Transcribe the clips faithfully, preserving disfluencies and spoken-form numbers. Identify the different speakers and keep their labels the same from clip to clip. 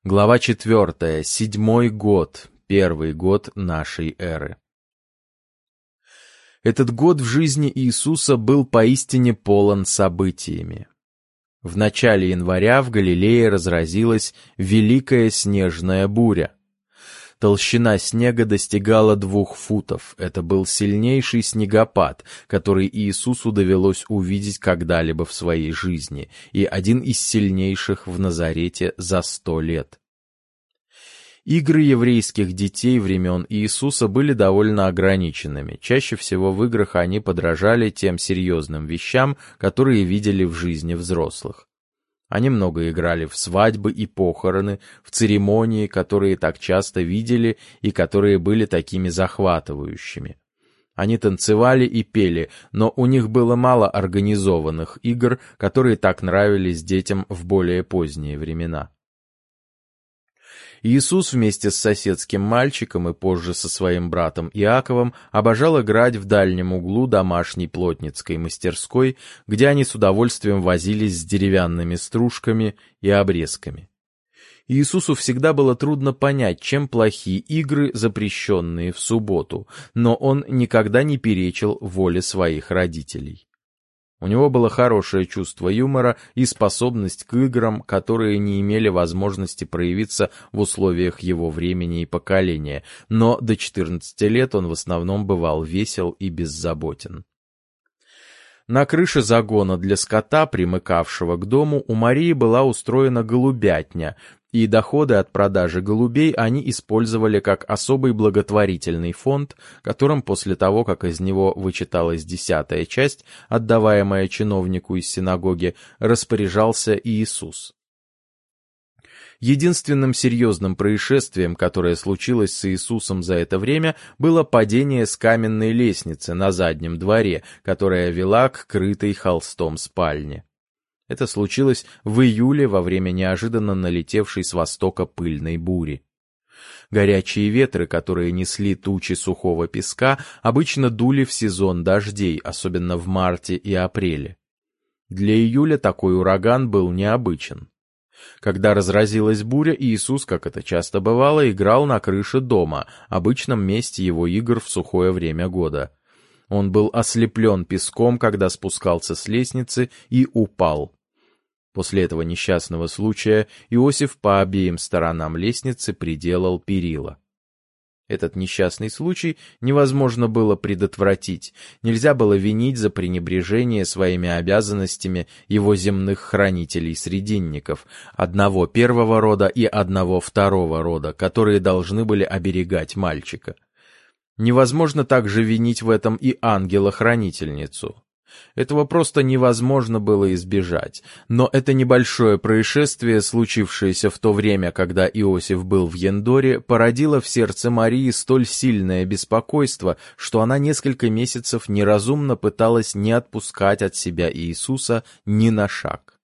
Speaker 1: Глава четвертая. Седьмой год. Первый год нашей эры. Этот год в жизни Иисуса был поистине полон событиями. В начале января в Галилее разразилась великая снежная буря. Толщина снега достигала двух футов. Это был сильнейший снегопад, который Иисусу довелось увидеть когда-либо в своей жизни, и один из сильнейших в Назарете за сто лет. Игры еврейских детей времен Иисуса были довольно ограниченными. Чаще всего в играх они подражали тем серьезным вещам, которые видели в жизни взрослых. Они много играли в свадьбы и похороны, в церемонии, которые так часто видели и которые были такими захватывающими. Они танцевали и пели, но у них было мало организованных игр, которые так нравились детям в более поздние времена. Иисус вместе с соседским мальчиком и позже со своим братом Иаковом обожал играть в дальнем углу домашней плотницкой мастерской, где они с удовольствием возились с деревянными стружками и обрезками. Иисусу всегда было трудно понять, чем плохи игры, запрещенные в субботу, но он никогда не перечил воле своих родителей. У него было хорошее чувство юмора и способность к играм, которые не имели возможности проявиться в условиях его времени и поколения, но до четырнадцати лет он в основном бывал весел и беззаботен. На крыше загона для скота, примыкавшего к дому, у Марии была устроена голубятня, и доходы от продажи голубей они использовали как особый благотворительный фонд, которым после того, как из него вычиталась десятая часть, отдаваемая чиновнику из синагоги, распоряжался Иисус. Единственным серьезным происшествием, которое случилось с Иисусом за это время, было падение с каменной лестницы на заднем дворе, которая вела к крытой холстом спальне. Это случилось в июле во время неожиданно налетевшей с востока пыльной бури. Горячие ветры, которые несли тучи сухого песка, обычно дули в сезон дождей, особенно в марте и апреле. Для июля такой ураган был необычен. Когда разразилась буря, Иисус, как это часто бывало, играл на крыше дома, обычном месте его игр в сухое время года. Он был ослеплен песком, когда спускался с лестницы, и упал. После этого несчастного случая Иосиф по обеим сторонам лестницы приделал перила. Этот несчастный случай невозможно было предотвратить, нельзя было винить за пренебрежение своими обязанностями его земных хранителей-срединников, одного первого рода и одного второго рода, которые должны были оберегать мальчика. Невозможно также винить в этом и ангела-хранительницу. Этого просто невозможно было избежать, но это небольшое происшествие, случившееся в то время, когда Иосиф был в Ендоре, породило в сердце Марии столь сильное беспокойство, что она несколько месяцев неразумно пыталась не отпускать от себя Иисуса ни на шаг.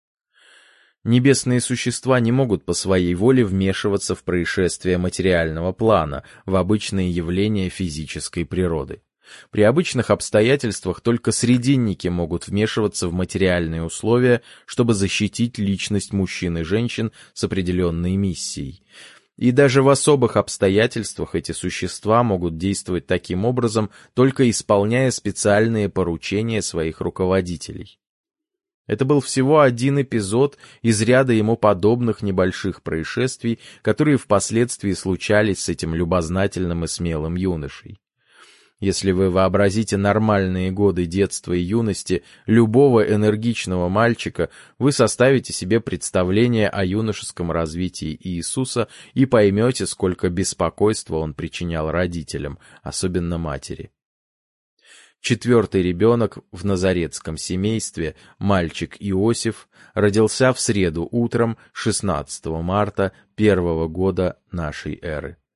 Speaker 1: Небесные существа не могут по своей воле вмешиваться в происшествия материального плана, в обычные явления физической природы. При обычных обстоятельствах только срединники могут вмешиваться в материальные условия, чтобы защитить личность мужчин и женщин с определенной миссией. И даже в особых обстоятельствах эти существа могут действовать таким образом, только исполняя специальные поручения своих руководителей. Это был всего один эпизод из ряда ему подобных небольших происшествий, которые впоследствии случались с этим любознательным и смелым юношей. Если вы вообразите нормальные годы детства и юности любого энергичного мальчика, вы составите себе представление о юношеском развитии Иисуса и поймете, сколько беспокойства он причинял родителям, особенно матери. Четвертый ребенок в назаретском семействе, мальчик Иосиф, родился в среду утром шестнадцатого марта первого года нашей эры.